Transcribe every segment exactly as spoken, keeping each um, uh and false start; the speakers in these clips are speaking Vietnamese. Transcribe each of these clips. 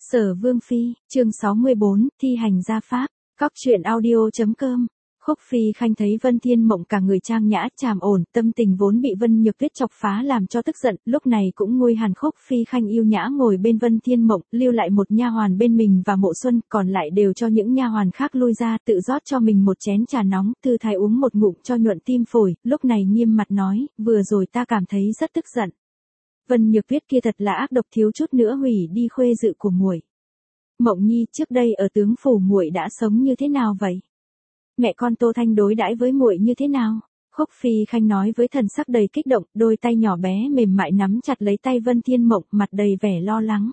Sở Vương Phi, chương sáu mươi bốn, thi hành gia pháp, cóc truyện audio.com. Khúc Phi Khanh thấy Vân Thiên Mộng cả người trang nhã, tràm ổn, tâm tình vốn bị Vân Nhược Tuyết chọc phá làm cho tức giận, lúc này cũng nguôi hẳn. Khúc Phi Khanh yêu nhã ngồi bên Vân Thiên Mộng, lưu lại một nha hoàn bên mình và Mộ Xuân, còn lại đều cho những nha hoàn khác lui ra, tự rót cho mình một chén trà nóng, thư thái uống một ngụm cho nhuận tim phổi, lúc này nghiêm mặt nói, vừa rồi ta cảm thấy rất tức giận. Vân Nhược Tuyết kia thật là ác độc, thiếu chút nữa hủy đi khuê dự của muội. Mộng Nhi, trước đây ở tướng phủ muội đã sống như thế nào vậy? Mẹ con Tô Thanh đối đãi với muội như thế nào? Khúc Phi Khanh nói với thần sắc đầy kích động, đôi tay nhỏ bé mềm mại nắm chặt lấy tay Vân Thiên Mộng, mặt đầy vẻ lo lắng.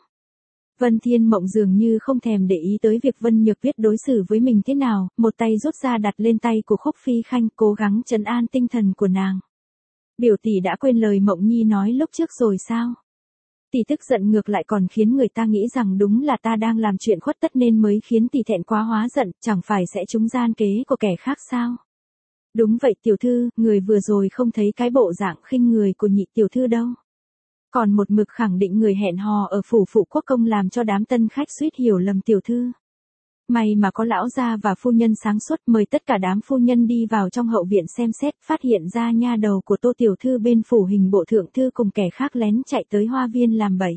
Vân Thiên Mộng dường như không thèm để ý tới việc Vân Nhược Tuyết đối xử với mình thế nào, một tay rút ra đặt lên tay của Khúc Phi Khanh, cố gắng trấn an tinh thần của nàng. Biểu tỷ đã quên lời Mộng Nhi nói lúc trước rồi sao? Tỷ tức giận ngược lại còn khiến người ta nghĩ rằng đúng là ta đang làm chuyện khuất tất nên mới khiến tỷ thẹn quá hóa giận, chẳng phải sẽ trúng gian kế của kẻ khác sao? Đúng vậy tiểu thư, người vừa rồi không thấy cái bộ dạng khinh người của nhị tiểu thư đâu. Còn một mực khẳng định người hẹn hò ở phủ phụ quốc công làm cho đám tân khách suýt hiểu lầm tiểu thư. May mà có lão gia và phu nhân sáng suốt, mời tất cả đám phu nhân đi vào trong hậu viện xem xét, phát hiện ra nha đầu của Tô tiểu thư bên phủ hình bộ thượng thư cùng kẻ khác lén chạy tới hoa viên làm bậy.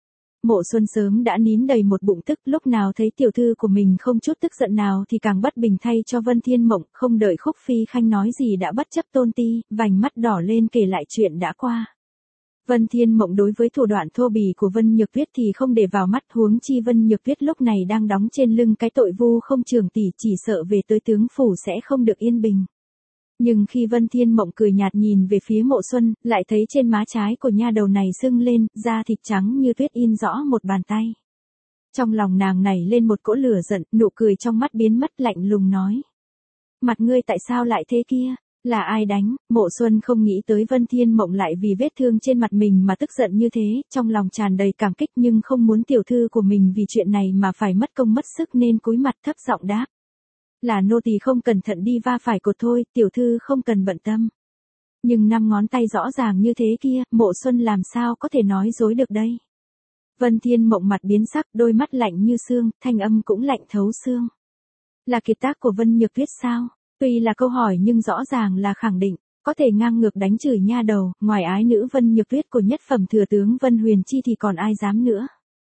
Mộ Xuân sớm đã nín đầy một bụng tức, lúc nào thấy tiểu thư của mình không chút tức giận nào thì càng bất bình thay cho Vân Thiên Mộng, không đợi Khúc Phi Khanh nói gì đã bất chấp tôn ti, vành mắt đỏ lên kể lại chuyện đã qua. Vân Thiên Mộng đối với thủ đoạn thô bỉ của Vân Nhược Tuyết thì không để vào mắt, huống chi Vân Nhược Tuyết lúc này đang đóng trên lưng cái tội vu không trường tỷ, chỉ sợ về tới tướng phủ sẽ không được yên bình. Nhưng khi Vân Thiên Mộng cười nhạt nhìn về phía Mộ Xuân, lại thấy trên má trái của nha đầu này sưng lên, da thịt trắng như tuyết in rõ một bàn tay. Trong lòng nàng nảy lên một cỗ lửa giận, nụ cười trong mắt biến mất, lạnh lùng nói. Mặt ngươi tại sao lại thế kia? Là ai đánh? Mộ Xuân không nghĩ tới Vân Thiên Mộng lại vì vết thương trên mặt mình mà tức giận như thế, trong lòng tràn đầy cảm kích nhưng không muốn tiểu thư của mình vì chuyện này mà phải mất công mất sức nên cúi mặt thấp giọng đáp. Là nô tỳ không cẩn thận đi va phải cột thôi, tiểu thư không cần bận tâm. Nhưng năm ngón tay rõ ràng như thế kia, Mộ Xuân làm sao có thể nói dối được đây? Vân Thiên Mộng mặt biến sắc, đôi mắt lạnh như xương, thanh âm cũng lạnh thấu xương. Là kiệt tác của Vân Nhược Tuyết sao? Tuy là câu hỏi nhưng rõ ràng là khẳng định, có thể ngang ngược đánh chửi nha đầu, ngoài ái nữ Vân Nhược Tuyết của nhất phẩm thừa tướng Vân Huyền Chi thì còn ai dám nữa.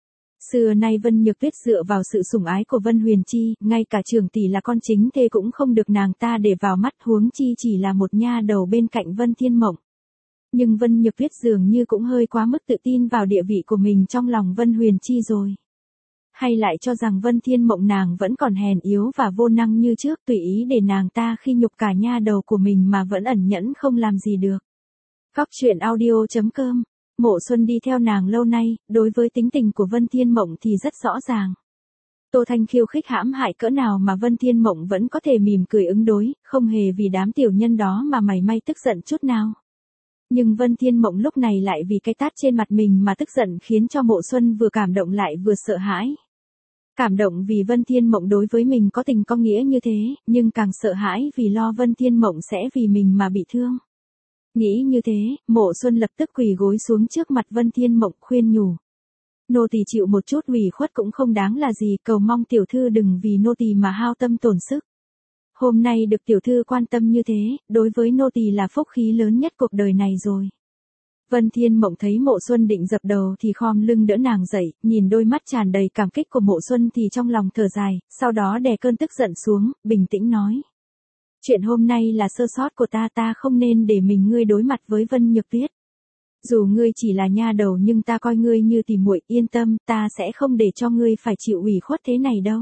Xưa nay Vân Nhược Tuyết dựa vào sự sủng ái của Vân Huyền Chi, ngay cả trưởng tỷ là con chính thê cũng không được nàng ta để vào mắt, huống chi chỉ là một nha đầu bên cạnh Vân Thiên Mộng. Nhưng Vân Nhược Tuyết dường như cũng hơi quá mức tự tin vào địa vị của mình trong lòng Vân Huyền Chi rồi. Hay lại cho rằng Vân Thiên Mộng nàng vẫn còn hèn yếu và vô năng như trước, tùy ý để nàng ta khi nhục cả nha đầu của mình mà vẫn ẩn nhẫn không làm gì được. Cóc truyện audio.com. Mộ Xuân đi theo nàng lâu nay, đối với tính tình của Vân Thiên Mộng thì rất rõ ràng. Tô Thanh khiêu khích hãm hại cỡ nào mà Vân Thiên Mộng vẫn có thể mỉm cười ứng đối, không hề vì đám tiểu nhân đó mà mảy may tức giận chút nào. Nhưng Vân Thiên Mộng lúc này lại vì cái tát trên mặt mình mà tức giận, khiến cho Mộ Xuân vừa cảm động lại vừa sợ hãi. Cảm động vì Vân Thiên Mộng đối với mình có tình có nghĩa như thế, nhưng càng sợ hãi vì lo Vân Thiên Mộng sẽ vì mình mà bị thương. Nghĩ như thế, Mộ Xuân lập tức quỳ gối xuống trước mặt Vân Thiên Mộng khuyên nhủ. Nô tỳ chịu một chút ủy khuất cũng không đáng là gì, cầu mong tiểu thư đừng vì nô tỳ mà hao tâm tổn sức. Hôm nay được tiểu thư quan tâm như thế, đối với nô tỳ là phúc khí lớn nhất cuộc đời này rồi. Vân Thiên Mộng thấy Mộ Xuân định dập đầu thì khom lưng đỡ nàng dậy, nhìn đôi mắt tràn đầy cảm kích của Mộ Xuân thì trong lòng thở dài, sau đó đè cơn tức giận xuống, bình tĩnh nói. Chuyện hôm nay là sơ sót của ta, ta không nên để mình ngươi đối mặt với Vân Nhược Tuyết. Dù ngươi chỉ là nha đầu nhưng ta coi ngươi như tỉ muội, yên tâm, ta sẽ không để cho ngươi phải chịu ủy khuất thế này đâu.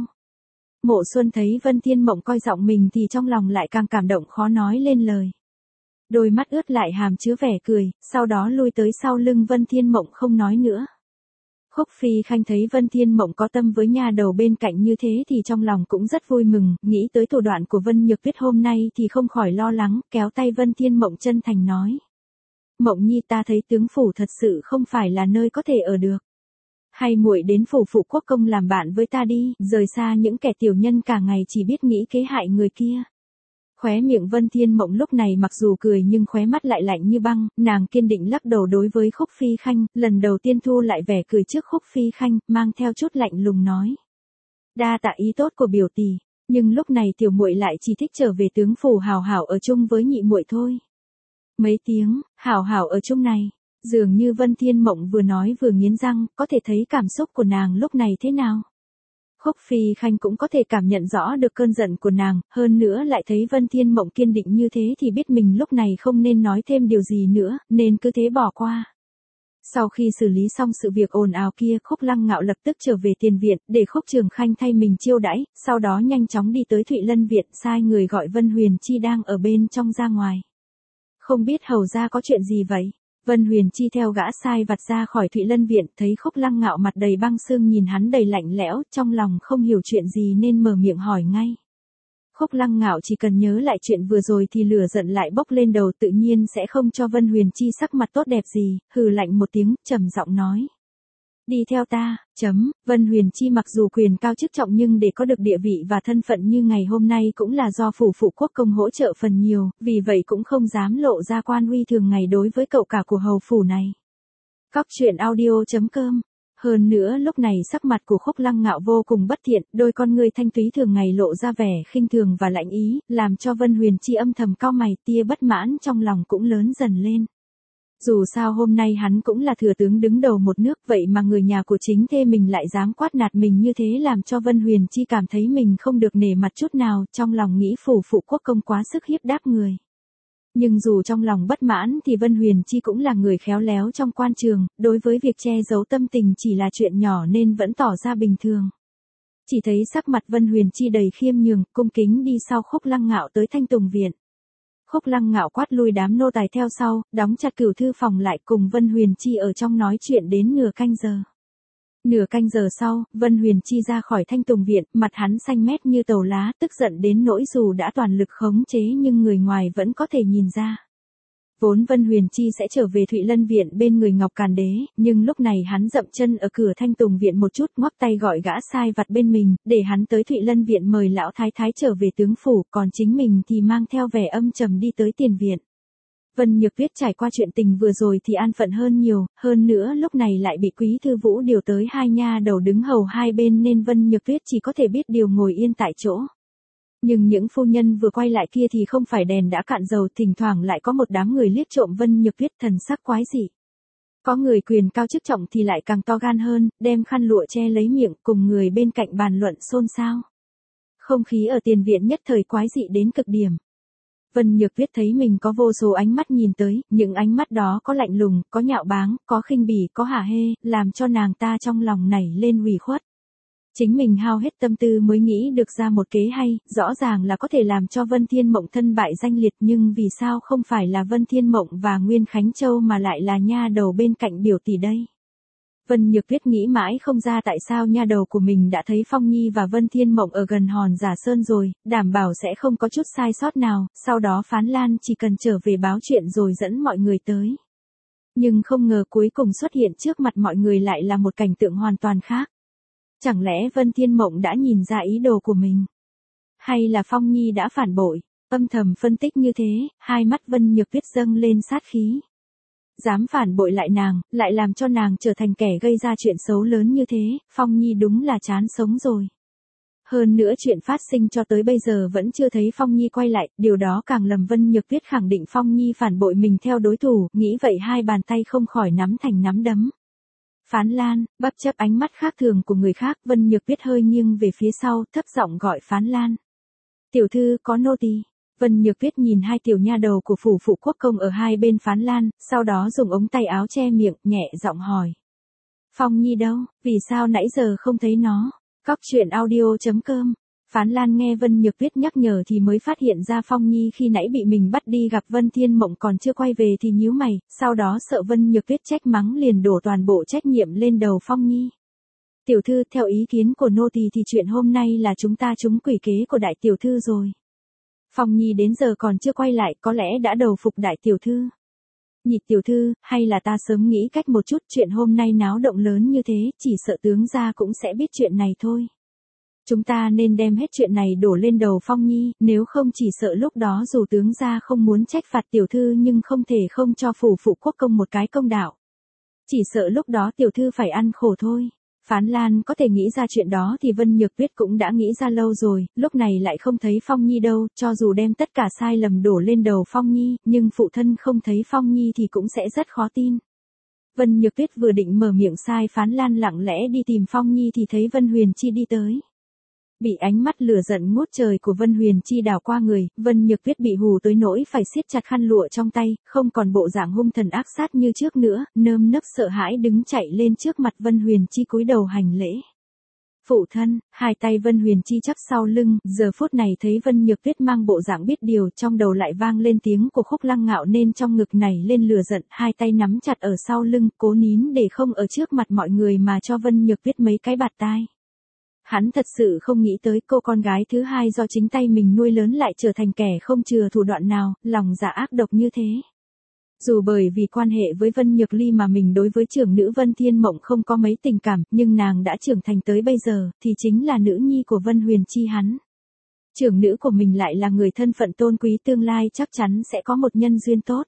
Mộ Xuân thấy Vân Thiên Mộng coi giọng mình thì trong lòng lại càng cảm động khó nói lên lời. Đôi mắt ướt lại hàm chứa vẻ cười, sau đó lui tới sau lưng Vân Thiên Mộng không nói nữa. Khúc Phi Khanh thấy Vân Thiên Mộng có tâm với nha đầu bên cạnh như thế thì trong lòng cũng rất vui mừng, nghĩ tới thủ đoạn của Vân Nhược Tuyết hôm nay thì không khỏi lo lắng, kéo tay Vân Thiên Mộng chân thành nói. Mộng Nhi, ta thấy tướng phủ thật sự không phải là nơi có thể ở được. Hay muội đến phủ phụ quốc công làm bạn với ta đi, rời xa những kẻ tiểu nhân cả ngày chỉ biết nghĩ kế hại người kia. Khóe miệng Vân Thiên Mộng lúc này mặc dù cười nhưng khóe mắt lại lạnh như băng, nàng kiên định lắc đầu đối với Khúc Phi Khanh, lần đầu tiên thu lại vẻ cười trước Khúc Phi Khanh, mang theo chút lạnh lùng nói. Đa tạ ý tốt của biểu tỷ, nhưng lúc này tiểu muội lại chỉ thích trở về tướng phủ hảo hảo ở chung với nhị muội thôi. Mấy tiếng, hảo hảo ở chung này, dường như Vân Thiên Mộng vừa nói vừa nghiến răng, có thể thấy cảm xúc của nàng lúc này thế nào. Khúc Phi Khanh cũng có thể cảm nhận rõ được cơn giận của nàng, hơn nữa lại thấy Vân Thiên Mộng kiên định như thế thì biết mình lúc này không nên nói thêm điều gì nữa, nên cứ thế bỏ qua. Sau khi xử lý xong sự việc ồn ào kia, Khúc Lăng Ngạo lập tức trở về tiền viện, để Khúc Trường Khanh thay mình chiêu đãi, sau đó nhanh chóng đi tới Thụy Lân Viện, sai người gọi Vân Huyền Chi đang ở bên trong ra ngoài. Không biết hầu ra có chuyện gì vậy? Vân Huyền Chi theo gã sai vặt ra khỏi Thụy Lân Viện, thấy Khúc Lăng Ngạo mặt đầy băng sương nhìn hắn đầy lạnh lẽo, trong lòng không hiểu chuyện gì nên mở miệng hỏi ngay. Khúc Lăng Ngạo chỉ cần nhớ lại chuyện vừa rồi thì lửa giận lại bốc lên đầu, tự nhiên sẽ không cho Vân Huyền Chi sắc mặt tốt đẹp gì, hừ lạnh một tiếng, trầm giọng nói. Đi theo ta, chấm, Vân Huyền Chi mặc dù quyền cao chức trọng nhưng để có được địa vị và thân phận như ngày hôm nay cũng là do phủ phụ quốc công hỗ trợ phần nhiều, vì vậy cũng không dám lộ ra quan uy thường ngày đối với cậu cả của hầu phủ này. Cóc truyện audio chấm com. Hơn nữa lúc này sắc mặt của Khúc Lăng Ngạo vô cùng bất thiện, đôi con ngươi thanh túy thường ngày lộ ra vẻ khinh thường và lạnh ý, làm cho Vân Huyền Chi âm thầm cau mày, tia bất mãn trong lòng cũng lớn dần lên. Dù sao hôm nay hắn cũng là thừa tướng đứng đầu một nước, vậy mà người nhà của chính thê mình lại dám quát nạt mình như thế, làm cho Vân Huyền Chi cảm thấy mình không được nể mặt chút nào, trong lòng nghĩ phủ phụ quốc công quá sức hiếp đáp người. Nhưng dù trong lòng bất mãn thì Vân Huyền Chi cũng là người khéo léo trong quan trường, đối với việc che giấu tâm tình chỉ là chuyện nhỏ nên vẫn tỏ ra bình thường. Chỉ thấy sắc mặt Vân Huyền Chi đầy khiêm nhường, cung kính đi sau Khúc Lăng Ngạo tới Thanh Tùng Viện. Khúc Lăng Ngạo quát lui đám nô tài theo sau, đóng chặt cửu thư phòng lại, cùng Vân Huyền Chi ở trong nói chuyện đến nửa canh giờ. Nửa canh giờ sau, Vân Huyền Chi ra khỏi Thanh Tùng Viện, mặt hắn xanh mét như tàu lá, tức giận đến nỗi dù đã toàn lực khống chế nhưng người ngoài vẫn có thể nhìn ra. Vốn Vân Huyền Chi sẽ trở về Thụy Lân Viện bên người Ngọc Càn Đế, nhưng lúc này hắn dậm chân ở cửa Thanh Tùng Viện một chút, ngoắc tay gọi gã sai vặt bên mình, để hắn tới Thụy Lân Viện mời lão thái thái trở về tướng phủ, còn chính mình thì mang theo vẻ âm trầm đi tới tiền viện. Vân Nhược Tuyết trải qua chuyện tình vừa rồi thì an phận hơn nhiều, hơn nữa lúc này lại bị Quý Thư Vũ điều tới hai nha đầu đứng hầu hai bên nên Vân Nhược Tuyết chỉ có thể biết điều ngồi yên tại chỗ. Nhưng những phu nhân vừa quay lại kia thì không phải đèn đã cạn dầu, thỉnh thoảng lại có một đám người liếc trộm Vân Nhược Tuyết, thần sắc quái dị. Có người quyền cao chức trọng thì lại càng to gan hơn, đem khăn lụa che lấy miệng, cùng người bên cạnh bàn luận xôn xao. Không khí ở tiền viện nhất thời quái dị đến cực điểm. Vân Nhược Tuyết thấy mình có vô số ánh mắt nhìn tới, những ánh mắt đó có lạnh lùng, có nhạo báng, có khinh bỉ, có hả hê, làm cho nàng ta trong lòng nảy lên ủy khuất. Chính mình hao hết tâm tư mới nghĩ được ra một kế hay, rõ ràng là có thể làm cho Vân Thiên Mộng thân bại danh liệt, nhưng vì sao không phải là Vân Thiên Mộng và Nguyên Khánh Châu mà lại là nha đầu bên cạnh biểu tỷ đây? Vân Nhược Tuyết nghĩ mãi không ra tại sao nha đầu của mình đã thấy Phong Nhi và Vân Thiên Mộng ở gần Hòn Giả Sơn rồi, đảm bảo sẽ không có chút sai sót nào, sau đó Phán Lan chỉ cần trở về báo chuyện rồi dẫn mọi người tới. Nhưng không ngờ cuối cùng xuất hiện trước mặt mọi người lại là một cảnh tượng hoàn toàn khác. Chẳng lẽ Vân Thiên Mộng đã nhìn ra ý đồ của mình? Hay là Phong Nhi đã phản bội? Âm thầm phân tích như thế, hai mắt Vân Nhược Tuyết dâng lên sát khí. Dám phản bội lại nàng, lại làm cho nàng trở thành kẻ gây ra chuyện xấu lớn như thế, Phong Nhi đúng là chán sống rồi. Hơn nữa chuyện phát sinh cho tới bây giờ vẫn chưa thấy Phong Nhi quay lại, điều đó càng làm Vân Nhược Tuyết khẳng định Phong Nhi phản bội mình theo đối thủ, nghĩ vậy hai bàn tay không khỏi nắm thành nắm đấm. Phán Lan, bất chấp ánh mắt khác thường của người khác, Vân Nhược Tuyết hơi nghiêng về phía sau, thấp giọng gọi Phán Lan. Tiểu thư có nô tỳ. Vân Nhược Tuyết nhìn hai tiểu nha đầu của phủ phụ quốc công ở hai bên Phán Lan, sau đó dùng ống tay áo che miệng, nhẹ giọng hỏi. Phong Nhi đâu, vì sao nãy giờ không thấy nó? Cóc truyện audio chấm com. Phán Lan nghe Vân Nhược Tuyết nhắc nhở thì mới phát hiện ra Phong Nhi khi nãy bị mình bắt đi gặp Vân Thiên Mộng còn chưa quay về thì nhíu mày, sau đó sợ Vân Nhược Tuyết trách mắng liền đổ toàn bộ trách nhiệm lên đầu Phong Nhi. Tiểu thư, theo ý kiến của nô tỳ thì chuyện hôm nay là chúng ta trúng quỷ kế của đại tiểu thư rồi. Phong Nhi đến giờ còn chưa quay lại, có lẽ đã đầu phục đại tiểu thư. Nhị tiểu thư, hay là ta sớm nghĩ cách một chút, chuyện hôm nay náo động lớn như thế, chỉ sợ tướng gia cũng sẽ biết chuyện này thôi. Chúng ta nên đem hết chuyện này đổ lên đầu Phong Nhi, nếu không chỉ sợ lúc đó dù tướng gia không muốn trách phạt tiểu thư nhưng không thể không cho phủ phụ quốc công một cái công đạo. Chỉ sợ lúc đó tiểu thư phải ăn khổ thôi. Phán Lan có thể nghĩ ra chuyện đó thì Vân Nhược Tuyết cũng đã nghĩ ra lâu rồi, lúc này lại không thấy Phong Nhi đâu, cho dù đem tất cả sai lầm đổ lên đầu Phong Nhi, nhưng phụ thân không thấy Phong Nhi thì cũng sẽ rất khó tin. Vân Nhược Tuyết vừa định mở miệng sai Phán Lan lặng lẽ đi tìm Phong Nhi thì thấy Vân Huyền Chi đi tới. Bị ánh mắt lửa giận ngút trời của Vân Huyền Chi đảo qua người, Vân Nhược Tuyết bị hù tới nỗi phải siết chặt khăn lụa trong tay, không còn bộ dạng hung thần ác sát như trước nữa, nơm nớp sợ hãi đứng chạy lên trước mặt Vân Huyền Chi cúi đầu hành lễ. Phụ thân, hai tay Vân Huyền Chi chắp sau lưng, giờ phút này thấy Vân Nhược Tuyết mang bộ dạng biết điều, trong đầu lại vang lên tiếng của Khúc Lăng Ngạo nên trong ngực nảy lên lửa giận, hai tay nắm chặt ở sau lưng, cố nín để không ở trước mặt mọi người mà cho Vân Nhược Tuyết mấy cái bạt tai. Hắn thật sự không nghĩ tới cô con gái thứ hai do chính tay mình nuôi lớn lại trở thành kẻ không chừa thủ đoạn nào, lòng dạ ác độc như thế. Dù bởi vì quan hệ với Vân Nhược Ly mà mình đối với trưởng nữ Vân Thiên Mộng không có mấy tình cảm, nhưng nàng đã trưởng thành tới bây giờ, thì chính là nữ nhi của Vân Huyền Chi hắn. Trưởng nữ của mình lại là người thân phận tôn quý tương lai chắc chắn sẽ có một nhân duyên tốt.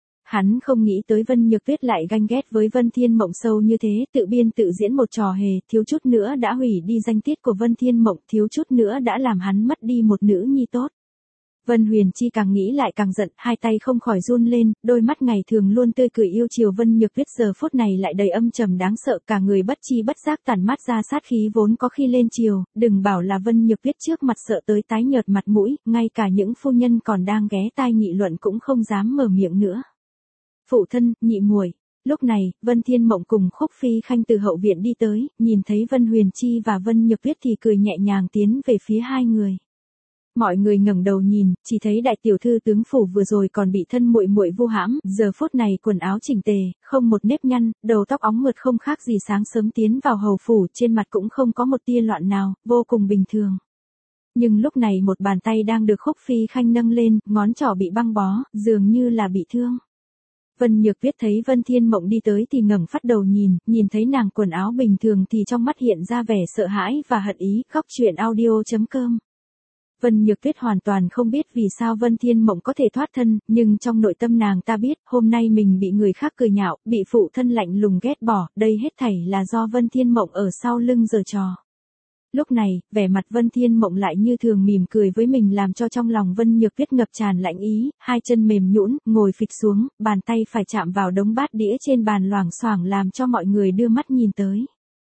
Hắn không nghĩ tới Vân Nhược Tuyết lại ganh ghét với Vân Thiên Mộng sâu như thế, tự biên tự diễn một trò hề, thiếu chút nữa đã hủy đi danh tiết của Vân Thiên Mộng, thiếu chút nữa đã làm hắn mất đi một nữ nhi tốt. Vân Huyền Chi càng nghĩ lại càng giận, hai tay không khỏi run lên, đôi mắt ngày thường luôn tươi cười yêu chiều Vân Nhược Tuyết giờ phút này lại đầy âm trầm đáng sợ, cả người bất chi bất giác tản mát ra sát khí vốn có khi lên chiều, đừng bảo là Vân Nhược Tuyết trước mặt sợ tới tái nhợt mặt mũi, ngay cả những phu nhân còn đang ghé tai nghị luận cũng không dám mở miệng nữa. Phụ thân, nhị muội. Lúc này, Vân Thiên Mộng cùng Khúc Phi Khanh từ hậu viện đi tới, nhìn thấy Vân Huyền Chi và Vân Nhược Tuyết thì cười nhẹ nhàng tiến về phía hai người. Mọi người ngẩng đầu nhìn, chỉ thấy đại tiểu thư tướng phủ vừa rồi còn bị thân muội muội vu hãm, giờ phút này quần áo chỉnh tề, không một nếp nhăn, đầu tóc óng mượt không khác gì sáng sớm tiến vào hầu phủ, trên mặt cũng không có một tia loạn nào, vô cùng bình thường. Nhưng lúc này một bàn tay đang được Khúc Phi Khanh nâng lên, ngón trỏ bị băng bó, dường như là bị thương. Vân Nhược Tuyết thấy Vân Thiên Mộng đi tới thì ngẩng phát đầu nhìn, nhìn thấy nàng quần áo bình thường thì trong mắt hiện ra vẻ sợ hãi và hận ý. Góc truyện audio chấm com. Vân Nhược Tuyết hoàn toàn không biết vì sao Vân Thiên Mộng có thể thoát thân, nhưng trong nội tâm nàng ta biết, hôm nay mình bị người khác cười nhạo, bị phụ thân lạnh lùng ghét bỏ, đây hết thảy là do Vân Thiên Mộng ở sau lưng giở trò. Lúc này, vẻ mặt Vân Thiên Mộng lại như thường mỉm cười với mình làm cho trong lòng Vân Nhược Tuyết ngập tràn lạnh ý, hai chân mềm nhũn, ngồi phịch xuống, bàn tay phải chạm vào đống bát đĩa trên bàn loảng xoảng làm cho mọi người đưa mắt nhìn tới.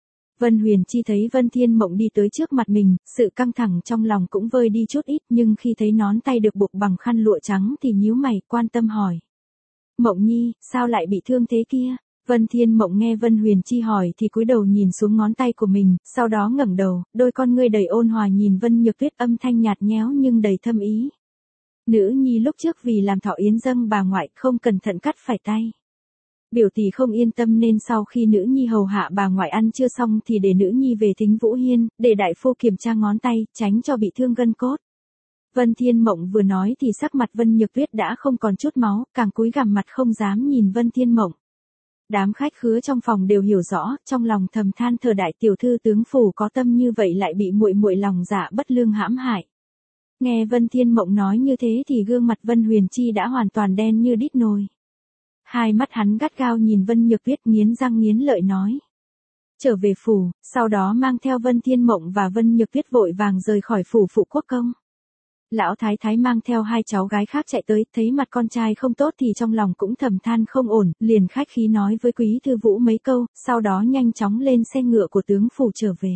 Vân Huyền Chi thấy Vân Thiên Mộng đi tới trước mặt mình, sự căng thẳng trong lòng cũng vơi đi chút ít, nhưng khi thấy nón tay được buộc bằng khăn lụa trắng thì nhíu mày, quan tâm hỏi. Mộng Nhi, sao lại bị thương thế kia? Vân Thiên Mộng nghe Vân Huyền Chi hỏi thì cúi đầu nhìn xuống ngón tay của mình, sau đó ngẩng đầu, đôi con ngươi đầy ôn hòa nhìn Vân Nhược Tuyết, âm thanh nhạt nhẽo nhưng đầy thâm ý. Nữ nhi lúc trước vì làm thọ yến dâng bà ngoại không cẩn thận cắt phải tay. Biểu tỷ không yên tâm nên sau khi nữ nhi hầu hạ bà ngoại ăn chưa xong thì để nữ nhi về thính Vũ Hiên, để đại phu kiểm tra ngón tay, tránh cho bị thương gân cốt. Vân Thiên Mộng vừa nói thì sắc mặt Vân Nhược Tuyết đã không còn chút máu, càng cúi gằm mặt không dám nhìn Vân Thiên Mộng. Đám khách khứa trong phòng đều hiểu rõ, trong lòng thầm than thở đại tiểu thư tướng phủ có tâm như vậy lại bị muội muội lòng dạ bất lương hãm hại. Nghe Vân Thiên Mộng nói như thế thì gương mặt Vân Huyền Chi đã hoàn toàn đen như đít nồi. Hai mắt hắn gắt gao nhìn Vân Nhược Tuyết, nghiến răng nghiến lợi nói. Trở về phủ, sau đó mang theo Vân Thiên Mộng và Vân Nhược Tuyết vội vàng rời khỏi phủ phụ quốc công. Lão thái thái mang theo hai cháu gái khác chạy tới, thấy mặt con trai không tốt thì trong lòng cũng thầm than không ổn, liền khách khí nói với Quý Thư Vũ mấy câu, sau đó nhanh chóng lên xe ngựa của tướng phủ trở về.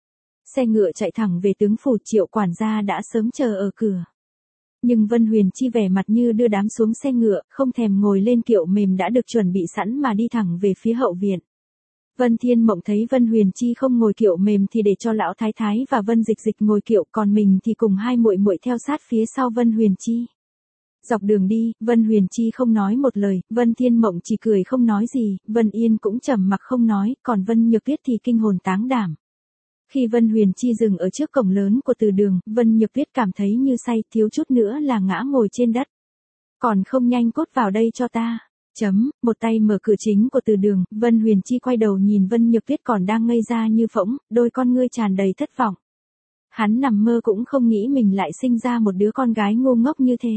Xe ngựa chạy thẳng về tướng phủ, Triệu quản gia đã sớm chờ ở cửa. Nhưng Vân Huyền Chi vẻ mặt như đưa đám xuống xe ngựa, không thèm ngồi lên kiệu mềm đã được chuẩn bị sẵn mà đi thẳng về phía hậu viện. Vân Thiên Mộng thấy Vân Huyền Chi không ngồi kiệu mềm thì để cho lão thái thái và Vân Dịch Dịch ngồi kiệu, còn mình thì cùng hai muội muội theo sát phía sau Vân Huyền Chi. Dọc đường đi, Vân Huyền Chi không nói một lời, Vân Thiên Mộng chỉ cười không nói gì, Vân Yên cũng trầm mặc không nói, còn Vân Nhược Tuyết thì kinh hồn táng đảm. Khi Vân Huyền Chi dừng ở trước cổng lớn của từ đường, Vân Nhược Tuyết cảm thấy như say, thiếu chút nữa là ngã ngồi trên đất. Còn không nhanh cốt vào đây cho ta. Chấm, một tay mở cửa chính của từ đường, Vân Huyền Chi quay đầu nhìn Vân Nhược Tuyết còn đang ngây ra như phỗng, đôi con ngươi tràn đầy thất vọng. Hắn nằm mơ cũng không nghĩ mình lại sinh ra một đứa con gái ngu ngốc như thế.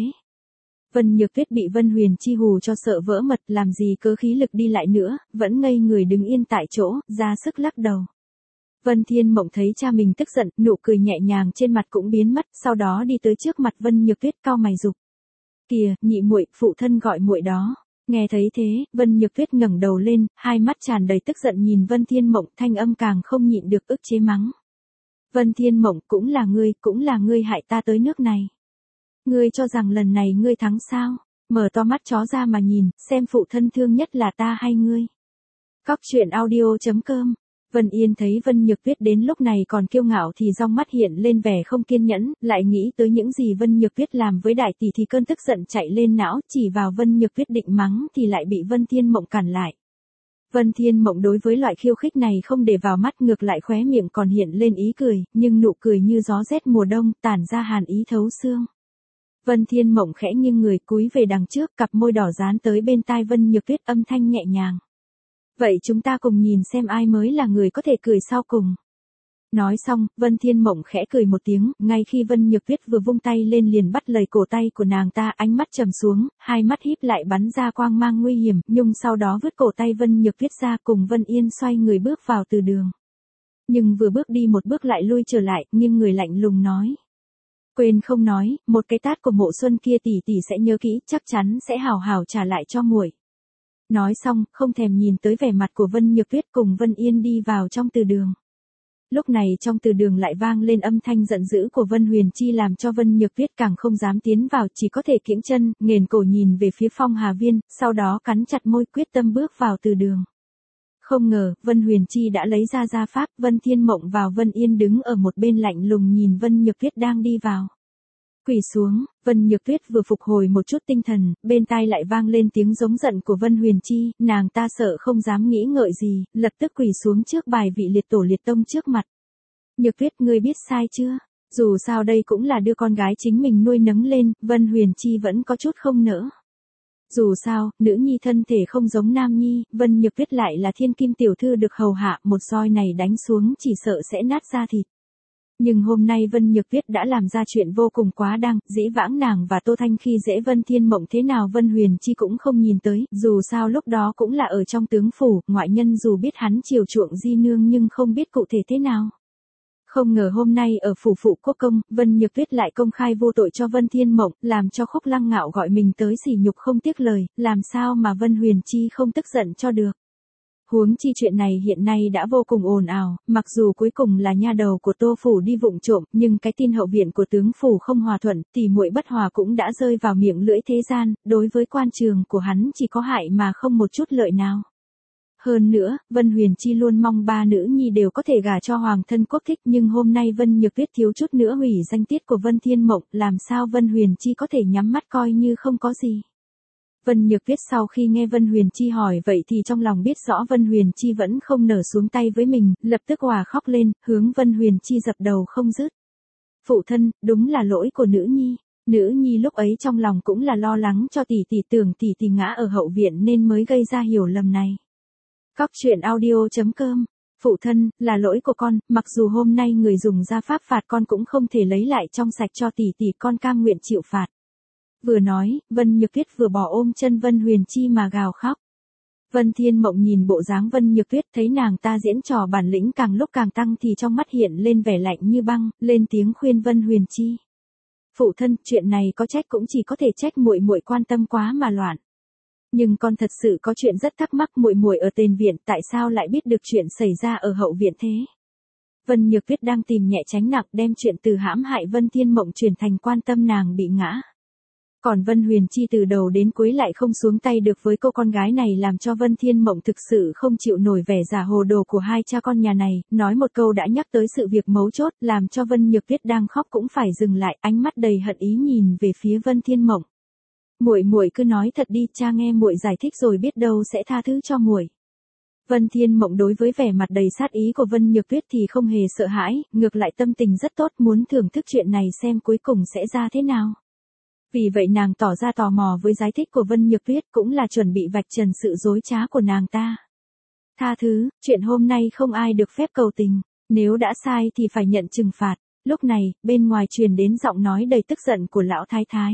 Vân Nhược Tuyết bị Vân Huyền Chi hù cho sợ vỡ mật, làm gì cớ khí lực đi lại nữa, vẫn ngây người đứng yên tại chỗ, ra sức lắc đầu. Vân Thiên Mộng thấy cha mình tức giận, nụ cười nhẹ nhàng trên mặt cũng biến mất, sau đó đi tới trước mặt Vân Nhược Tuyết cau mày giục. Kìa, nhị muội, phụ thân gọi muội đó. Nghe thấy thế, Vân Nhược Tuyết ngẩng đầu lên, hai mắt tràn đầy tức giận nhìn Vân Thiên Mộng, thanh âm càng không nhịn được ức chế mắng. Vân Thiên Mộng, cũng là ngươi, cũng là ngươi hại ta tới nước này. Ngươi cho rằng lần này ngươi thắng sao? Mở to mắt chó ra mà nhìn, xem phụ thân thương nhất là ta hay ngươi. Cóc truyện audio chấm com. Vân Yên thấy Vân Nhược Tuyết đến lúc này còn kiêu ngạo thì trong mắt hiện lên vẻ không kiên nhẫn, lại nghĩ tới những gì Vân Nhược Tuyết làm với đại tỷ thì cơn tức giận chạy lên não, chỉ vào Vân Nhược Tuyết định mắng thì lại bị Vân Thiên Mộng cản lại. Vân Thiên Mộng đối với loại khiêu khích này không để vào mắt, ngược lại khóe miệng còn hiện lên ý cười, nhưng nụ cười như gió rét mùa đông, tản ra hàn ý thấu xương. Vân Thiên Mộng khẽ nghiêng người cúi về đằng trước, cặp môi đỏ dán tới bên tai Vân Nhược Tuyết, âm thanh nhẹ nhàng. Vậy chúng ta cùng nhìn xem ai mới là người có thể cười sau cùng. Nói xong, Vân Thiên Mộng khẽ cười một tiếng, ngay khi Vân Nhược Tuyết vừa vung tay lên liền bắt lấy cổ tay của nàng ta, ánh mắt trầm xuống, hai mắt híp lại bắn ra quang mang nguy hiểm, nhưng sau đó vứt cổ tay Vân Nhược Tuyết ra, cùng Vân Yên xoay người bước vào từ đường. Nhưng vừa bước đi một bước lại lui trở lại, nhưng người lạnh lùng nói. Quên không nói, một cái tát của Mộ Xuân kia tỷ tỷ sẽ nhớ kỹ, chắc chắn sẽ hào hào trả lại cho muội. Nói xong, không thèm nhìn tới vẻ mặt của Vân Nhược Tuyết, cùng Vân Yên đi vào trong từ đường. Lúc này trong từ đường lại vang lên âm thanh giận dữ của Vân Huyền Chi, làm cho Vân Nhược Tuyết càng không dám tiến vào, chỉ có thể kiễng chân, nghền cổ nhìn về phía Phong Hà Viên, sau đó cắn chặt môi quyết tâm bước vào từ đường. Không ngờ, Vân Huyền Chi đã lấy ra gia pháp, Vân Thiên Mộng vào Vân Yên đứng ở một bên lạnh lùng nhìn Vân Nhược Tuyết đang đi vào. Quỳ xuống, Vân Nhược Tuyết vừa phục hồi một chút tinh thần, bên tai lại vang lên tiếng giống giận của Vân Huyền Chi, nàng ta sợ không dám nghĩ ngợi gì, lập tức quỳ xuống trước bài vị liệt tổ liệt tông trước mặt. Nhược Tuyết, ngươi biết sai chưa? Dù sao đây cũng là đứa con gái chính mình nuôi nấng lên, Vân Huyền Chi vẫn có chút không nỡ. Dù sao, nữ nhi thân thể không giống nam nhi, Vân Nhược Tuyết lại là thiên kim tiểu thư được hầu hạ, một roi này đánh xuống chỉ sợ sẽ nát da thịt. Nhưng hôm nay Vân Nhược Tuyết đã làm ra chuyện vô cùng quá đáng, dĩ vãng nàng và Tô Thanh khi dễ Vân Thiên Mộng thế nào Vân Huyền Chi cũng không nhìn tới, dù sao lúc đó cũng là ở trong tướng phủ, ngoại nhân dù biết hắn chiều chuộng di nương nhưng không biết cụ thể thế nào. Không ngờ hôm nay ở phủ phụ quốc công, Vân Nhược Tuyết lại công khai vô tội cho Vân Thiên Mộng, làm cho Khúc Lăng Ngạo gọi mình tới sỉ nhục không tiếc lời, làm sao mà Vân Huyền Chi không tức giận cho được. Huống chi chuyện này hiện nay đã vô cùng ồn ào, mặc dù cuối cùng là nha đầu của Tô phủ đi vụng trộm, nhưng cái tin hậu viện của tướng phủ không hòa thuận, tỷ muội bất hòa cũng đã rơi vào miệng lưỡi thế gian, đối với quan trường của hắn chỉ có hại mà không một chút lợi nào. Hơn nữa, Vân Huyền Chi luôn mong ba nữ nhi đều có thể gả cho hoàng thân quốc thích, nhưng hôm nay Vân Nhược Tuyết thiếu chút nữa hủy danh tiết của Vân Thiên Mộng, làm sao Vân Huyền Chi có thể nhắm mắt coi như không có gì. Vân Nhược Tuyết sau khi nghe Vân Huyền Chi hỏi vậy thì trong lòng biết rõ Vân Huyền Chi vẫn không nở xuống tay với mình, lập tức òa khóc lên, hướng Vân Huyền Chi dập đầu không dứt. Phụ thân, đúng là lỗi của nữ nhi. Nữ nhi lúc ấy trong lòng cũng là lo lắng cho tỷ tỷ, tưởng tỷ tỷ ngã ở hậu viện nên mới gây ra hiểu lầm này. Cóc truyện audio chấm com. Phụ thân, là lỗi của con, mặc dù hôm nay người dùng gia pháp phạt con cũng không thể lấy lại trong sạch cho tỷ tỷ, con cam nguyện chịu phạt. Vừa nói, Vân Nhược Tuyết vừa bỏ ôm chân Vân Huyền Chi mà gào khóc. Vân Thiên Mộng nhìn bộ dáng Vân Nhược Tuyết, thấy nàng ta diễn trò bản lĩnh càng lúc càng tăng thì trong mắt hiện lên vẻ lạnh như băng, lên tiếng khuyên Vân Huyền Chi. Phụ thân, chuyện này có trách cũng chỉ có thể trách muội muội quan tâm quá mà loạn. Nhưng con thật sự có chuyện rất thắc mắc, muội muội ở tiền viện tại sao lại biết được chuyện xảy ra ở hậu viện thế? Vân Nhược Tuyết đang tìm nhẹ tránh nặng, đem chuyện từ hãm hại Vân Thiên Mộng chuyển thành quan tâm nàng bị ngã. Còn Vân Huyền Chi từ đầu đến cuối lại không xuống tay được với cô con gái này, làm cho Vân Thiên Mộng thực sự không chịu nổi vẻ giả hồ đồ của hai cha con nhà này, nói một câu đã nhắc tới sự việc mấu chốt, làm cho Vân Nhược Tuyết đang khóc cũng phải dừng lại, ánh mắt đầy hận ý nhìn về phía Vân Thiên Mộng. Muội muội cứ nói thật đi, cha nghe muội giải thích rồi biết đâu sẽ tha thứ cho muội. Vân Thiên Mộng đối với vẻ mặt đầy sát ý của Vân Nhược Tuyết thì không hề sợ hãi, ngược lại tâm tình rất tốt, muốn thưởng thức chuyện này xem cuối cùng sẽ ra thế nào. Vì vậy nàng tỏ ra tò mò với giải thích của Vân Nhược Tuyết, cũng là chuẩn bị vạch trần sự dối trá của nàng ta. Tha thứ, chuyện hôm nay không ai được phép cầu tình, nếu đã sai thì phải nhận trừng phạt. Lúc này, bên ngoài truyền đến giọng nói đầy tức giận của lão thái thái.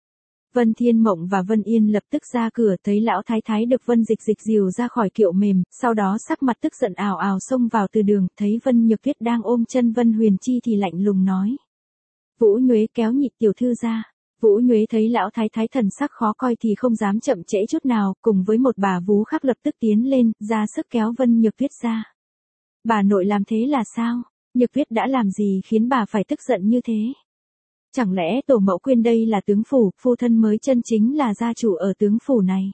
Vân Thiên Mộng và Vân Yên lập tức ra cửa, thấy lão thái thái được Vân Dịch Dịch dìu ra khỏi kiệu mềm, sau đó sắc mặt tức giận ào ào xông vào từ đường, thấy Vân Nhược Tuyết đang ôm chân Vân Huyền Chi thì lạnh lùng nói. Vũ Nhuế kéo Nhị tiểu thư ra. Vũ Nhuế thấy lão thái thái thần sắc khó coi thì không dám chậm trễ chút nào, cùng với một bà vú khác lập tức tiến lên, ra sức kéo Vân Nhược Tuyết ra. Bà nội làm thế là sao? Nhược Tuyết đã làm gì khiến bà phải tức giận như thế? Chẳng lẽ tổ mẫu quên đây là tướng phủ, phu thân mới chân chính là gia chủ ở tướng phủ này?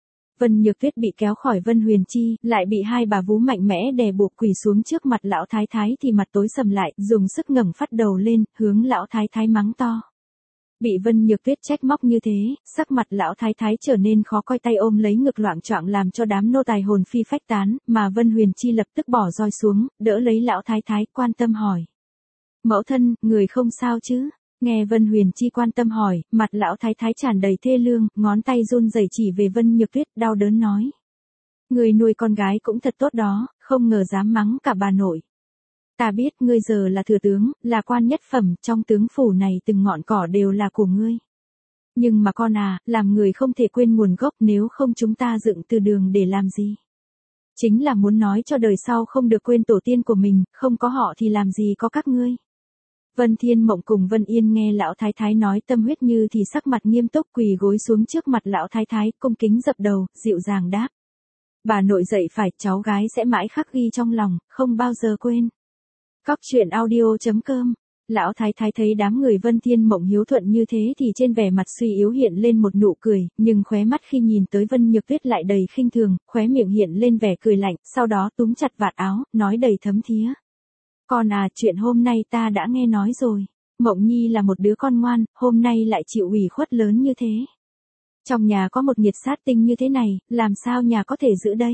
Vân Nhược Tuyết bị kéo khỏi Vân Huyền Chi, lại bị hai bà vú mạnh mẽ đè buộc quỳ xuống trước mặt lão thái thái thì mặt tối sầm lại, dùng sức ngẩng phát đầu lên, hướng lão thái thái mắng to. Bị Vân Nhược Tuyết trách móc như thế, sắc mặt lão thái thái trở nên khó coi, tay ôm lấy ngực loạng choạng làm cho đám nô tài hồn phi phách tán, mà Vân Huyền Chi lập tức bỏ roi xuống, đỡ lấy lão thái thái, quan tâm hỏi. Mẫu thân, người không sao chứ? Nghe Vân Huyền Chi quan tâm hỏi, mặt lão thái thái tràn đầy thê lương, ngón tay run rẩy chỉ về Vân Nhược Tuyết, đau đớn nói. Người nuôi con gái cũng thật tốt đó, không ngờ dám mắng cả bà nội. Ta biết ngươi giờ là thừa tướng, là quan nhất phẩm, trong tướng phủ này từng ngọn cỏ đều là của ngươi. Nhưng mà con à, làm người không thể quên nguồn gốc, nếu không chúng ta dựng từ đường để làm gì? Chính là muốn nói cho đời sau không được quên tổ tiên của mình, không có họ thì làm gì có các ngươi. Vân Thiên Mộng cùng Vân Yên nghe lão thái thái nói tâm huyết như thì sắc mặt nghiêm túc, quỳ gối xuống trước mặt lão thái thái, cung kính dập đầu, dịu dàng đáp. Bà nội dạy phải, cháu gái sẽ mãi khắc ghi trong lòng, không bao giờ quên. Cóc truyện audio chấm com. Lão thái thái thấy đám người Vân Thiên Mộng hiếu thuận như thế thì trên vẻ mặt suy yếu hiện lên một nụ cười, nhưng khóe mắt khi nhìn tới Vân Nhược Tuyết lại đầy khinh thường, khóe miệng hiện lên vẻ cười lạnh, sau đó túm chặt vạt áo, nói đầy thấm thía. Con à, chuyện hôm nay ta đã nghe nói rồi. Mộng Nhi là một đứa con ngoan, hôm nay lại chịu ủy khuất lớn như thế. Trong nhà có một nhiệt sát tinh như thế này, làm sao nhà có thể giữ đây?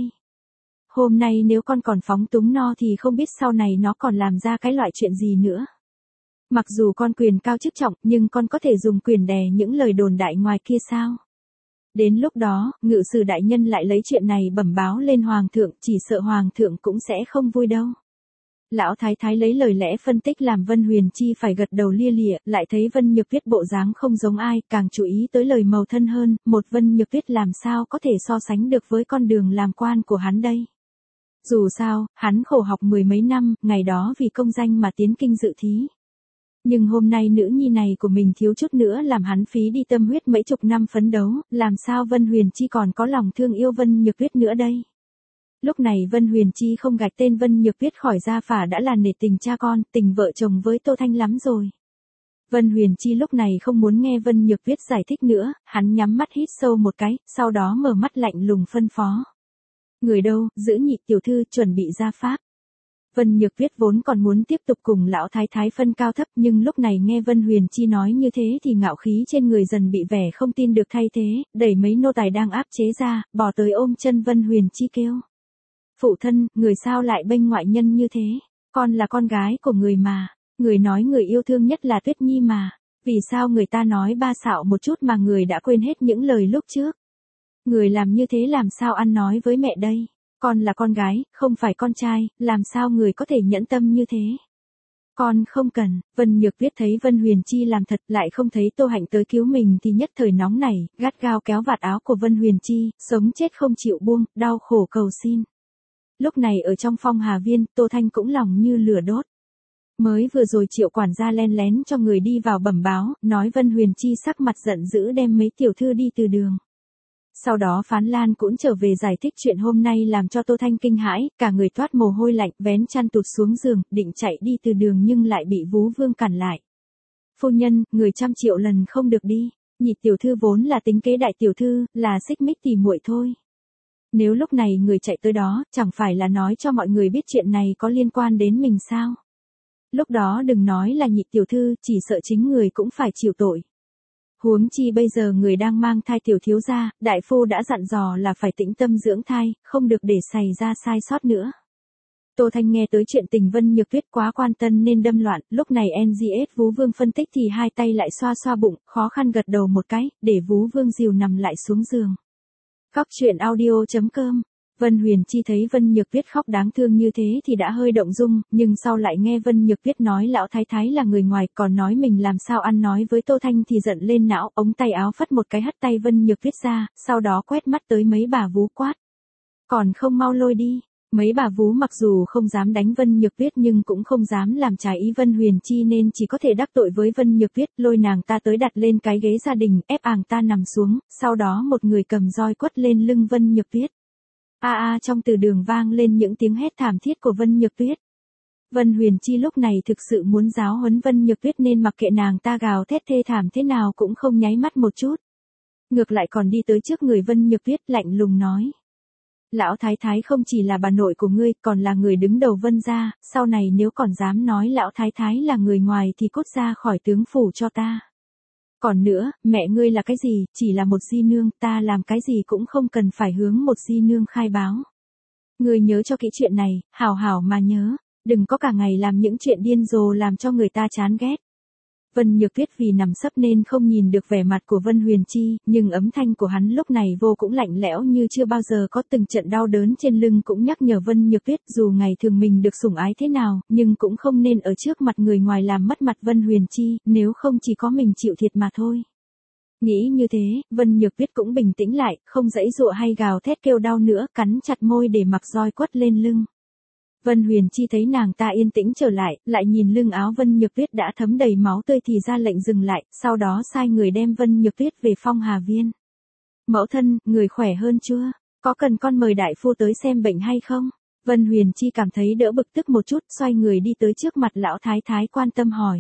Hôm nay nếu con còn phóng túng no thì không biết sau này nó còn làm ra cái loại chuyện gì nữa. Mặc dù con quyền cao chức trọng, nhưng con có thể dùng quyền đè những lời đồn đại ngoài kia sao? Đến lúc đó, ngự sử đại nhân lại lấy chuyện này bẩm báo lên hoàng thượng, chỉ sợ hoàng thượng cũng sẽ không vui đâu. Lão thái thái lấy lời lẽ phân tích làm Vân Huyền Chi phải gật đầu lia lịa, lại thấy Vân Nhược Tuyết bộ dáng không giống ai, càng chú ý tới lời màu thân hơn, một Vân Nhược Tuyết làm sao có thể so sánh được với con đường làm quan của hắn đây. Dù sao, hắn khổ học mười mấy năm, ngày đó vì công danh mà tiến kinh dự thí. Nhưng hôm nay nữ nhi này của mình thiếu chút nữa làm hắn phí đi tâm huyết mấy chục năm phấn đấu, làm sao Vân Huyền Chi còn có lòng thương yêu Vân Nhược Tuyết nữa đây. Lúc này Vân Huyền Chi không gạch tên Vân Nhược Tuyết khỏi gia phả đã là nể tình cha con, tình vợ chồng với Tô Thanh lắm rồi. Vân Huyền Chi lúc này không muốn nghe Vân Nhược Tuyết giải thích nữa, hắn nhắm mắt hít sâu một cái, sau đó mở mắt lạnh lùng phân phó. Người đâu, giữ Nhị tiểu thư chuẩn bị ra pháp. Vân Nhược Tuyết vốn còn muốn tiếp tục cùng lão thái thái phân cao thấp, nhưng lúc này nghe Vân Huyền Chi nói như thế thì ngạo khí trên người dần bị vẻ không tin được thay thế, đẩy mấy nô tài đang áp chế ra, bỏ tới ôm chân Vân Huyền Chi kêu. Phụ thân, người sao lại bênh ngoại nhân như thế? Con là con gái của người mà, người nói người yêu thương nhất là Tuyết Nhi mà, vì sao người ta nói ba xạo một chút mà người đã quên hết những lời lúc trước? Người làm như thế làm sao ăn nói với mẹ đây? Con là con gái, không phải con trai, làm sao người có thể nhẫn tâm như thế? Con không cần. Vân Nhược Tuyết thấy Vân Huyền Chi làm thật lại không thấy Tô Hạnh tới cứu mình thì nhất thời nóng nảy, gắt gao kéo vạt áo của Vân Huyền Chi, sống chết không chịu buông, đau khổ cầu xin. Lúc này ở trong Phong Hà Viên, Tô Thanh cũng lòng như lửa đốt. Mới vừa rồi Triệu quản gia len lén cho người đi vào bẩm báo, nói Vân Huyền Chi sắc mặt giận dữ đem mấy tiểu thư đi từ đường. Sau đó Phán Lan cũng trở về giải thích chuyện hôm nay làm cho Tô Thanh kinh hãi, cả người toát mồ hôi lạnh, vén chăn tụt xuống giường, định chạy đi từ đường nhưng lại bị Vú Vương cản lại. Phu nhân, người trăm triệu lần không được đi, Nhị tiểu thư vốn là tính kế đại tiểu thư, là xích mích tỉ muội thôi. Nếu lúc này người chạy tới đó, chẳng phải là nói cho mọi người biết chuyện này có liên quan đến mình sao? Lúc đó đừng nói là Nhị tiểu thư, chỉ sợ chính người cũng phải chịu tội. Huống chi bây giờ người đang mang thai tiểu thiếu gia, đại phu đã dặn dò là phải tĩnh tâm dưỡng thai, không được để xảy ra sai sót nữa. Tô Thanh nghe tới chuyện tình Vân Nhược Tuyết quá quan tâm nên đâm loạn, lúc này en giê ét Vú Vương phân tích thì hai tay lại xoa xoa bụng, khó khăn gật đầu một cái, để Vú Vương dìu nằm lại xuống giường. Cóc truyện audio chấm com Vân Huyền Chi thấy Vân Nhược Tuyết khóc đáng thương như thế thì đã hơi động dung, nhưng sau lại nghe Vân Nhược Tuyết nói lão thái thái là người ngoài, còn nói mình làm sao ăn nói với Tô Thanh thì giận lên não, ống tay áo phất một cái hất tay Vân Nhược Tuyết ra, sau đó quét mắt tới mấy bà vú quát. Còn không mau lôi đi. Mấy bà vú mặc dù không dám đánh Vân Nhược Tuyết nhưng cũng không dám làm trái ý Vân Huyền Chi nên chỉ có thể đắc tội với Vân Nhược Tuyết, lôi nàng ta tới đặt lên cái ghế gia đình, ép àng ta nằm xuống, sau đó một người cầm roi quất lên lưng Vân Nhược Tuyết. A a trong từ đường vang lên những tiếng hét thảm thiết của Vân Nhược Tuyết. Vân Huyền Chi lúc này thực sự muốn giáo huấn Vân Nhược Tuyết nên mặc kệ nàng ta gào thét thê thảm thế nào cũng không nháy mắt một chút. Ngược lại còn đi tới trước người Vân Nhược Tuyết lạnh lùng nói. Lão thái thái không chỉ là bà nội của ngươi, còn là người đứng đầu Vân gia, sau này nếu còn dám nói lão thái thái là người ngoài thì cút ra khỏi tướng phủ cho ta. Còn nữa, mẹ ngươi là cái gì, chỉ là một di nương, ta làm cái gì cũng không cần phải hướng một di nương khai báo. Ngươi nhớ cho kỹ chuyện này, hảo hảo mà nhớ, đừng có cả ngày làm những chuyện điên rồ làm cho người ta chán ghét. Vân Nhược Tuyết vì nằm sấp nên không nhìn được vẻ mặt của Vân Huyền Chi, nhưng âm thanh của hắn lúc này vô cũng lạnh lẽo như chưa bao giờ có, từng trận đau đớn trên lưng cũng nhắc nhở Vân Nhược Tuyết dù ngày thường mình được sủng ái thế nào, nhưng cũng không nên ở trước mặt người ngoài làm mất mặt Vân Huyền Chi, nếu không chỉ có mình chịu thiệt mà thôi. Nghĩ như thế, Vân Nhược Tuyết cũng bình tĩnh lại, không giãy giụa hay gào thét kêu đau nữa, cắn chặt môi để mặc roi quất lên lưng. Vân Huyền Chi thấy nàng ta yên tĩnh trở lại, lại nhìn lưng áo Vân Nhược Tuyết đã thấm đầy máu tươi thì ra lệnh dừng lại, sau đó sai người đem Vân Nhược Tuyết về Phong Hà Viên. Mẫu thân, người khỏe hơn chưa? Có cần con mời đại phu tới xem bệnh hay không? Vân Huyền Chi cảm thấy đỡ bực tức một chút, xoay người đi tới trước mặt lão thái thái quan tâm hỏi.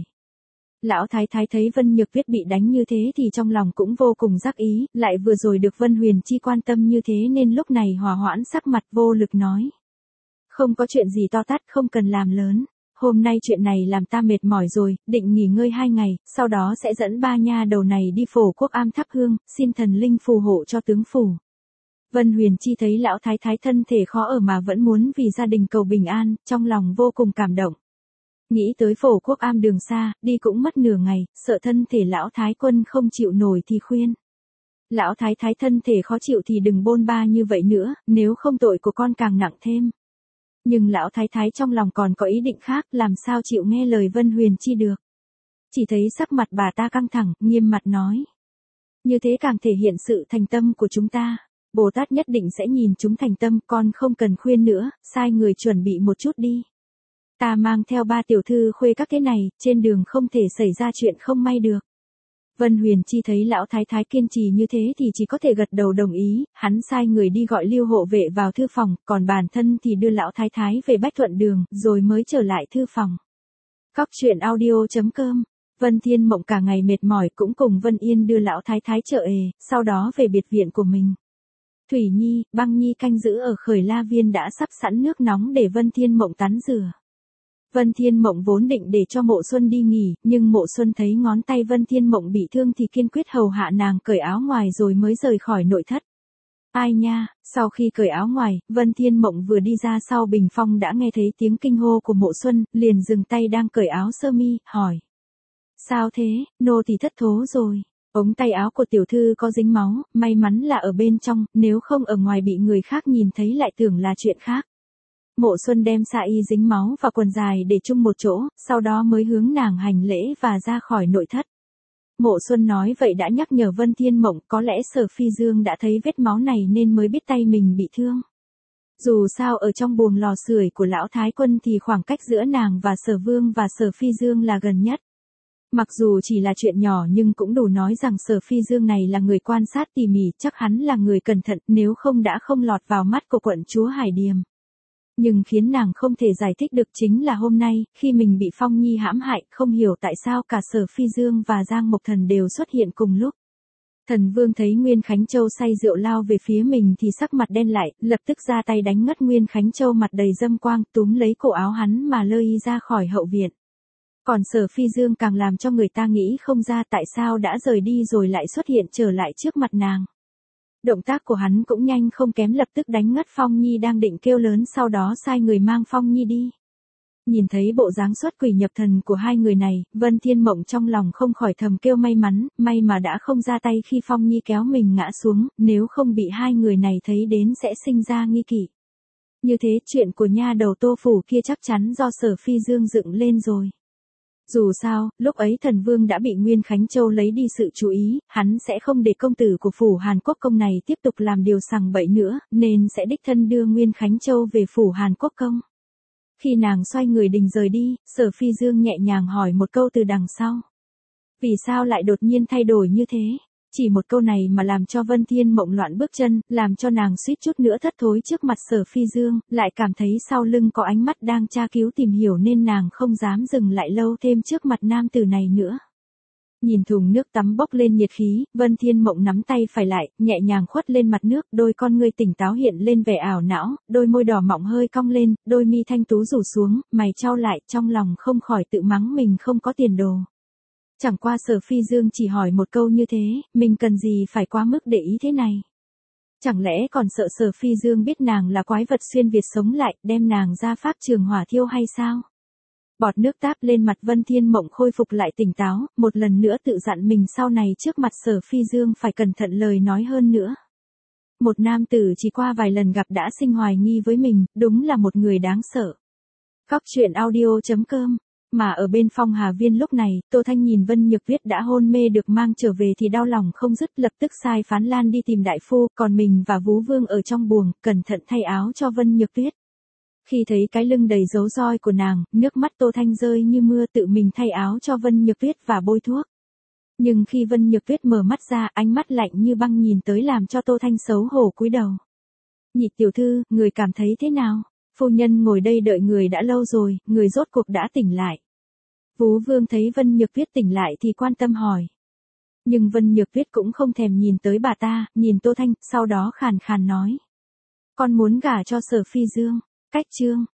Lão thái thái thấy Vân Nhược Tuyết bị đánh như thế thì trong lòng cũng vô cùng giác ý, lại vừa rồi được Vân Huyền Chi quan tâm như thế nên lúc này hòa hoãn sắc mặt vô lực nói. Không có chuyện gì to tát, không cần làm lớn. Hôm nay chuyện này làm ta mệt mỏi rồi, định nghỉ ngơi hai ngày, sau đó sẽ dẫn ba nha đầu này đi Phổ Quốc Am thắp hương, xin thần linh phù hộ cho tướng phủ. Vân Huyền Chi thấy lão thái thái thân thể khó ở mà vẫn muốn vì gia đình cầu bình an, trong lòng vô cùng cảm động. Nghĩ tới Phổ Quốc Am đường xa, đi cũng mất nửa ngày, sợ thân thể lão thái quân không chịu nổi thì khuyên. Lão thái thái thân thể khó chịu thì đừng bôn ba như vậy nữa, nếu không tội của con càng nặng thêm. Nhưng lão thái thái trong lòng còn có ý định khác, làm sao chịu nghe lời Vân Huyền Chi được. Chỉ thấy sắc mặt bà ta căng thẳng, nghiêm mặt nói. Như thế càng thể hiện sự thành tâm của chúng ta. Bồ Tát nhất định sẽ nhìn chúng thành tâm, con không cần khuyên nữa, sai người chuẩn bị một chút đi. Ta mang theo ba tiểu thư khuê các thế này, trên đường không thể xảy ra chuyện không may được. Vân Huyền Chi thấy lão thái thái kiên trì như thế thì chỉ có thể gật đầu đồng ý, hắn sai người đi gọi Lưu hộ vệ vào thư phòng, còn bản thân thì đưa lão thái thái về Bách Thuận đường, rồi mới trở lại thư phòng. Cóc truyện audio chấm com. Vân Thiên Mộng cả ngày mệt mỏi cũng cùng Vân Yên đưa lão thái thái chợ ề, sau đó về biệt viện của mình. Thủy Nhi, Băng Nhi canh giữ ở Khởi La Viên đã sắp sẵn nước nóng để Vân Thiên Mộng tắm rửa. Vân Thiên Mộng vốn định để cho Mộ Xuân đi nghỉ, nhưng Mộ Xuân thấy ngón tay Vân Thiên Mộng bị thương thì kiên quyết hầu hạ nàng cởi áo ngoài rồi mới rời khỏi nội thất. Ai nha, sau khi cởi áo ngoài, Vân Thiên Mộng vừa đi ra sau bình phong đã nghe thấy tiếng kinh hô của Mộ Xuân, liền dừng tay đang cởi áo sơ mi, hỏi. Sao thế, nô tỳ thất thố rồi. Ống tay áo của tiểu thư có dính máu, may mắn là ở bên trong, nếu không ở ngoài bị người khác nhìn thấy lại tưởng là chuyện khác. Mộ Xuân đem sa y dính máu và quần dài để chung một chỗ, sau đó mới hướng nàng hành lễ và ra khỏi nội thất. Mộ Xuân nói vậy đã nhắc nhở Vân Thiên Mộng, có lẽ Sở Phi Dương đã thấy vết máu này nên mới biết tay mình bị thương. Dù sao ở trong buồng lò sưởi của lão thái quân thì khoảng cách giữa nàng và Sở Vương và Sở Phi Dương là gần nhất. Mặc dù chỉ là chuyện nhỏ nhưng cũng đủ nói rằng Sở Phi Dương này là người quan sát tỉ mỉ, chắc hắn là người cẩn thận, nếu không đã không lọt vào mắt của quận chúa Hải Điềm. Nhưng khiến nàng không thể giải thích được chính là hôm nay, khi mình bị Phong Nhi hãm hại, không hiểu tại sao cả Sở Phi Dương và Giang Mộc Thần đều xuất hiện cùng lúc. Thần Vương thấy Nguyên Khánh Châu say rượu lao về phía mình thì sắc mặt đen lại, lập tức ra tay đánh ngất Nguyên Khánh Châu mặt đầy dâm quang, túm lấy cổ áo hắn mà lôi ra khỏi hậu viện. Còn Sở Phi Dương càng làm cho người ta nghĩ không ra tại sao đã rời đi rồi lại xuất hiện trở lại trước mặt nàng. Động tác của hắn cũng nhanh không kém, lập tức đánh ngất Phong Nhi đang định kêu lớn, sau đó sai người mang Phong Nhi đi. Nhìn thấy bộ dáng xuất quỷ nhập thần của hai người này, Vân Thiên Mộng trong lòng không khỏi thầm kêu may mắn, may mà đã không ra tay khi Phong Nhi kéo mình ngã xuống, nếu không bị hai người này thấy đến sẽ sinh ra nghi kỵ. Như thế chuyện của nha đầu Tô Phủ kia chắc chắn do Sở Phi Dương dựng lên rồi. Dù sao, lúc ấy thần vương đã bị Nguyên Khánh Châu lấy đi sự chú ý, hắn sẽ không để công tử của phủ Hàn Quốc Công này tiếp tục làm điều sằng bậy nữa, nên sẽ đích thân đưa Nguyên Khánh Châu về phủ Hàn Quốc Công. Khi nàng xoay người định rời đi, Sở Phi Dương nhẹ nhàng hỏi một câu từ đằng sau. Vì sao lại đột nhiên thay đổi như thế? Chỉ một câu này mà làm cho Vân Thiên Mộng loạn bước chân, làm cho nàng suýt chút nữa thất thối trước mặt Sở Phi Dương, lại cảm thấy sau lưng có ánh mắt đang tra cứu tìm hiểu nên nàng không dám dừng lại lâu thêm trước mặt nam tử này nữa. Nhìn thùng nước tắm bốc lên nhiệt khí, Vân Thiên Mộng nắm tay phải lại, nhẹ nhàng khuất lên mặt nước, đôi con ngươi tỉnh táo hiện lên vẻ ảo não, đôi môi đỏ mọng hơi cong lên, đôi mi thanh tú rủ xuống, mày chau lại, trong lòng không khỏi tự mắng mình không có tiền đồ. Chẳng qua Sở Phi Dương chỉ hỏi một câu như thế, mình cần gì phải quá mức để ý thế này? Chẳng lẽ còn sợ Sở Phi Dương biết nàng là quái vật xuyên Việt sống lại, đem nàng ra pháp trường hỏa thiêu hay sao? Bọt nước táp lên mặt Vân Thiên Mộng khôi phục lại tỉnh táo, một lần nữa tự dặn mình sau này trước mặt Sở Phi Dương phải cẩn thận lời nói hơn nữa. Một nam tử chỉ qua vài lần gặp đã sinh hoài nghi với mình, đúng là một người đáng sợ. Góc truyện audio chấm com. Mà ở bên Phong Hà Viên lúc này, Tô Thanh nhìn Vân Nhược Tuyết đã hôn mê được mang trở về thì đau lòng không dứt, lập tức sai Phán Lan đi tìm đại phu, còn mình và Vú Vương ở trong buồng, cẩn thận thay áo cho Vân Nhược Tuyết. Khi thấy cái lưng đầy dấu roi của nàng, nước mắt Tô Thanh rơi như mưa, tự mình thay áo cho Vân Nhược Tuyết và bôi thuốc. Nhưng khi Vân Nhược Tuyết mở mắt ra, ánh mắt lạnh như băng nhìn tới làm cho Tô Thanh xấu hổ cúi đầu. Nhị tiểu thư, người cảm thấy thế nào? Phu nhân ngồi đây đợi người đã lâu rồi, người rốt cuộc đã tỉnh lại. Vú Vương thấy Vân Nhược Tuyết tỉnh lại thì quan tâm hỏi. Nhưng Vân Nhược Tuyết cũng không thèm nhìn tới bà ta, nhìn Tô Thanh, sau đó khàn khàn nói. Con muốn gả cho Sở Phi Dương. Cách chương.